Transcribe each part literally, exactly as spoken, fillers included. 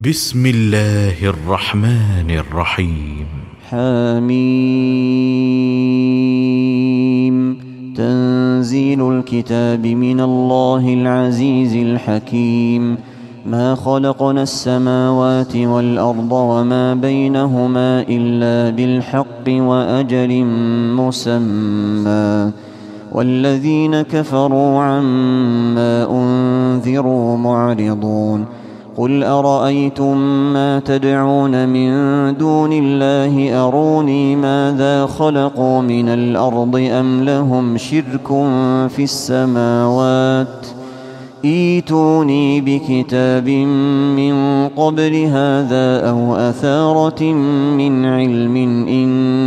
بسم الله الرحمن الرحيم. حميم. تنزيل الكتاب من الله العزيز الحكيم. ما خلقنا السماوات والأرض وما بينهما إلا بالحق وأجل مسمى، والذين كفروا عما أنذروا معرضون. قل أرأيتم ما تدعون من دون الله أروني ماذا خلقوا من الأرض أم لهم شرك في السماوات ائتوني بكتاب من قبل هذا أو أثارة من علم إن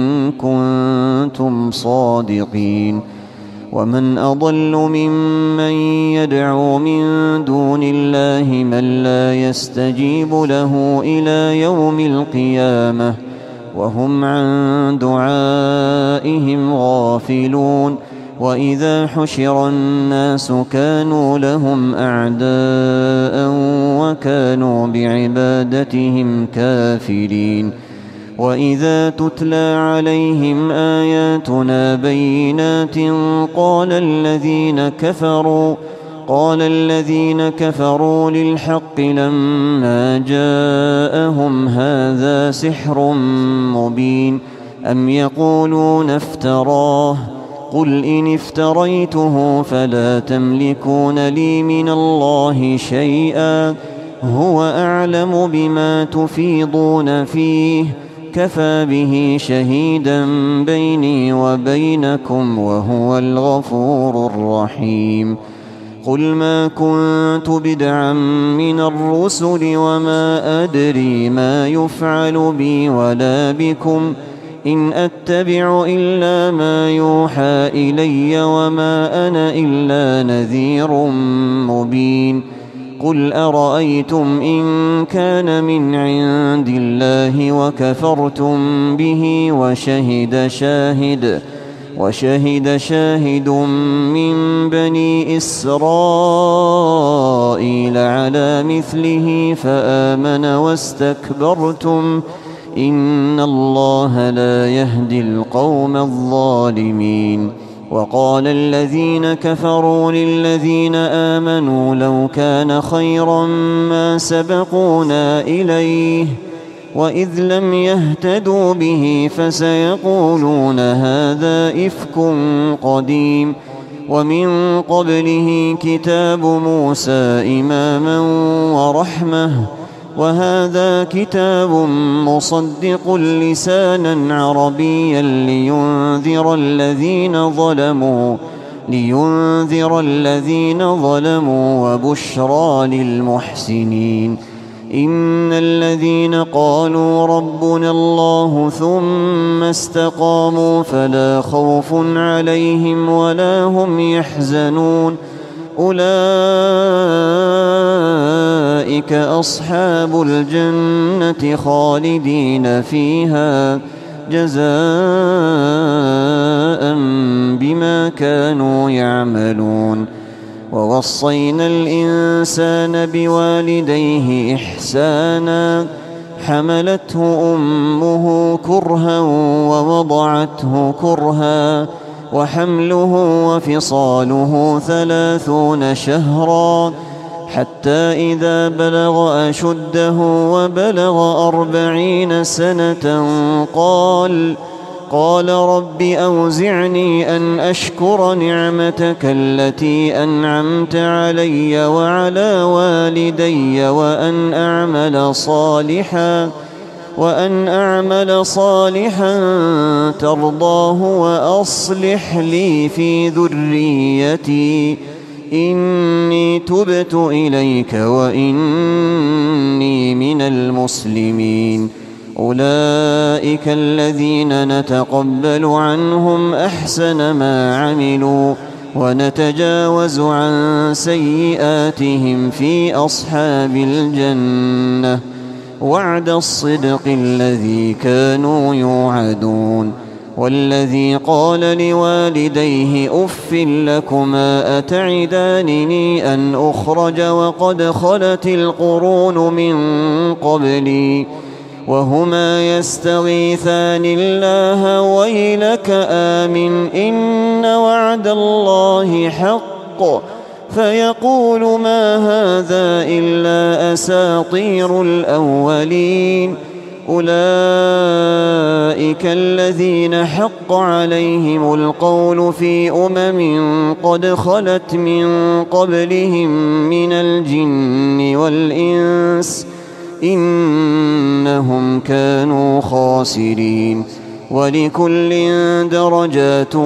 كنتم صادقين. ومن أضل ممن يدعو من دون الله من لا يستجيب له إلى يوم القيامة وهم عن دعائهم غافلون. وإذا حشر الناس كانوا لهم أعداء وكانوا بعبادتهم كافرين. وإذا تتلى عليهم آياتنا بينات قال الذين كفروا قال الذين كفروا للحق لما جاءهم هذا سحر مبين أم يقولون افتراه قل إن افتريته فلا تملكون لي من الله شيئا هو أعلم بما تفيضون فيه كفى به شهيدا بيني وبينكم وهو الغفور الرحيم. قل ما كنت بدعا من الرسل وما أدري ما يفعل بي ولا بكم إن أتبع إلا ما يوحى إلي وما أنا إلا نذير مبين. قل أرأيتم إن كان من عند الله وكفرتم به وشهد شاهد وشهد شاهد من بني إسرائيل على مثله فآمن واستكبرتم إن الله لا يهدي القوم الظالمين. وقال الذين كفروا للذين آمنوا لو كان خيرا ما سبقونا إليه وإذ لم يهتدوا به فسيقولون هذا إفك قديم ومن قبله كتاب موسى إماما ورحمة وهذا كتاب مصدق لسانا عربيا لينذر الذين ظلموا لينذر الذين ظلموا وبشرى للمحسنين. إن الذين قالوا ربنا الله ثم استقاموا فلا خوف عليهم ولا هم يحزنون أولئك أصحاب الجنة خالدين فيها جزاء بما كانوا يعملون. ووصينا الإنسان بوالديه إحسانا حملته أمه كرها ووضعته كرها وحمله وفصاله ثلاثون شهرا حتى إذا بلغ أشده وبلغ أربعين سنة قال قال رب أوزعني أن أشكر نعمتك التي أنعمت علي وعلى والدي وأن أعمل صالحا وأن أعمل صالحا ترضاه وأصلح لي في ذريتي إني تبت إليك وإني من المسلمين. أولئك الذين نتقبل عنهم أحسن ما عملوا ونتجاوز عن سيئاتهم في أصحاب الجنة وعد الصدق الذي كانوا يوعدون. والذي قال لوالديه أف لكما أتعدانني أن أخرج وقد خلت القرون من قبلي وهما يستغيثان الله ويلك آمن إن وعد الله حق فيقول ما هذا إلا أساطير الأولين أولئك الذين حق عليهم القول في أمم قد خلت من قبلهم من الجن والإنس إنهم كانوا خاسرين ولكل درجات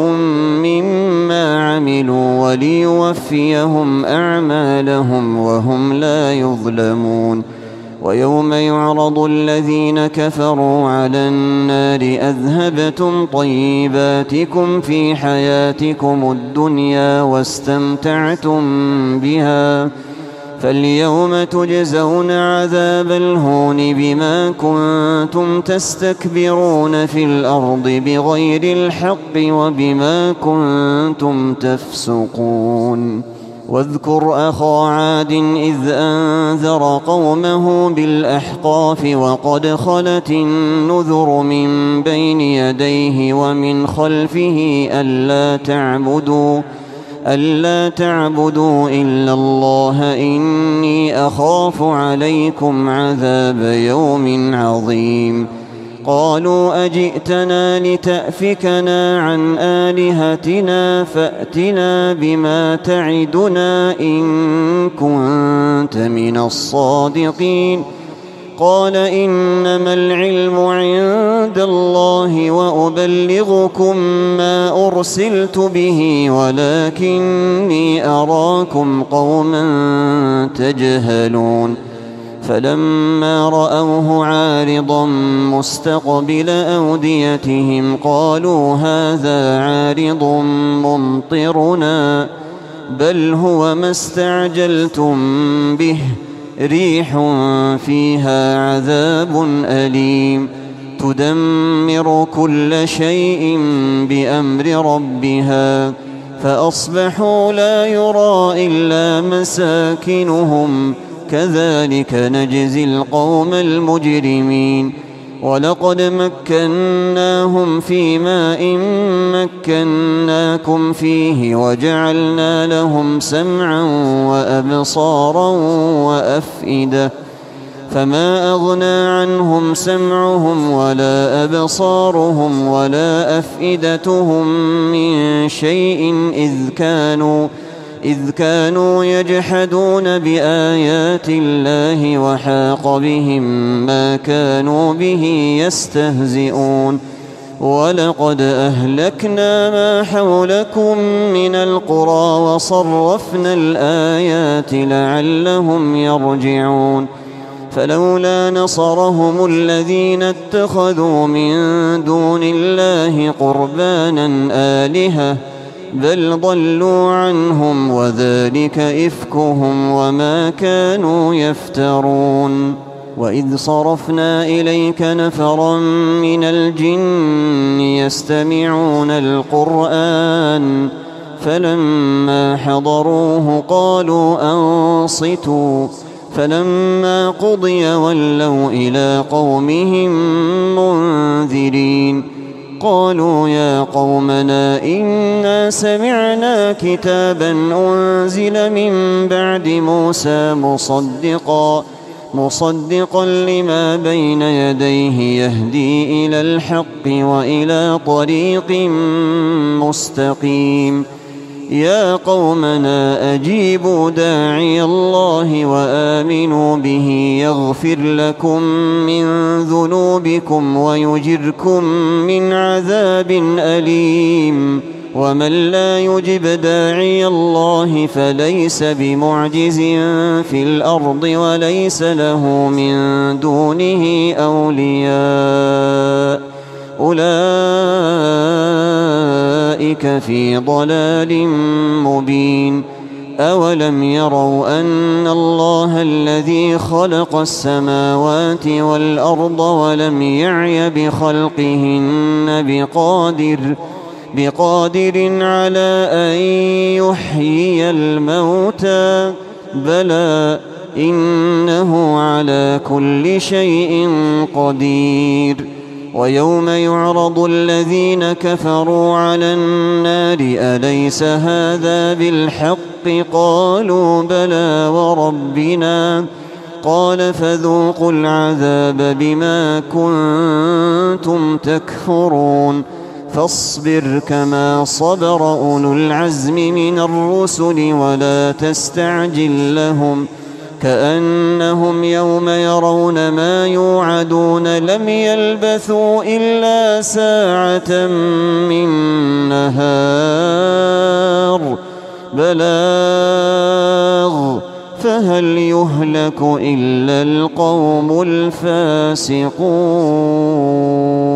مما عملوا وليوفيهم أعمالهم وهم لا يظلمون ويوم يعرض الذين كفروا على النار أذهبتم طيباتكم في حياتكم الدنيا واستمتعتم بها فاليوم تجزون عذاب الهون بما كنتم تستكبرون في الأرض بغير الحق وبما كنتم تفسقون واذكر أخا عاد إذ أنذر قومه بالأحقاف وقد خلت النذر من بين يديه ومن خلفه ألا تعبدوا ألا تعبدوا إلا الله إني أخاف عليكم عذاب يوم عظيم قالوا أجئتنا لتأفكنا عن آلهتنا فأتنا بما تعدنا إن كنت من الصادقين قال إنما العلم عند الله وأبلغكم ما أرسلت به ولكني أراكم قوما تجهلون فلما رأوه عارضا مستقبل أوديتهم قالوا هذا عارض ممطرنا بل هو ما استعجلتم به ريح فيها عذاب أليم تدمر كل شيء بأمر ربها فأصبحوا لا يرى إلا مساكنهم كذلك نجزي القوم المجرمين ولقد مكناهم في ماء مكناكم فيه وجعلنا لهم سمعا وأبصارا وأفئدة فما أغنى عنهم سمعهم ولا أبصارهم ولا أفئدتهم من شيء إذ كانوا إذ كانوا يجحدون بآيات الله وحاق بهم ما كانوا به يستهزئون ولقد أهلكنا ما حولكم من القرى وصرفنا الآيات لعلهم يرجعون فلولا نصرهم الذين اتخذوا من دون الله قربانا آلهة بل ضلوا عنهم وذلك إفكهم وما كانوا يفترون وإذ صرفنا إليك نفرا من الجن يستمعون القرآن فلما حضروه قالوا أنصتوا فلما قضي ولوا إلى قومهم منذرين قالوا يا قومنا إنا سمعنا كتابا أنزل من بعد موسى مصدقا مصدقا لما بين يديه يهدي إلى الحق وإلى طريق مستقيم يا قومنا أجيبوا داعي الله وآمنوا به يغفر لكم من ذنوبكم ويجركم من عذاب أليم ومن لا يجب داعي الله فليس بمعجز في الأرض وليس له من دونه أولياء أولئك في ضلال مبين أولم يروا أن الله الذي خلق السماوات والأرض ولم يعي بخلقهن بقادر بقادر على أن يحيي الموتى بلى إنه على كل شيء قدير ويوم يعرض الذين كفروا على النار أليس هذا بالحق قالوا بلى وربنا قال فذوقوا العذاب بما كنتم تكفرون فاصبر كما صبر أولو العزم من الرسل ولا تستعجل لهم كأنهم يوم يرون ما يوعدون لم يلبثوا إلا ساعة من نهار بلاغ فهل يهلك إلا القوم الفاسقون.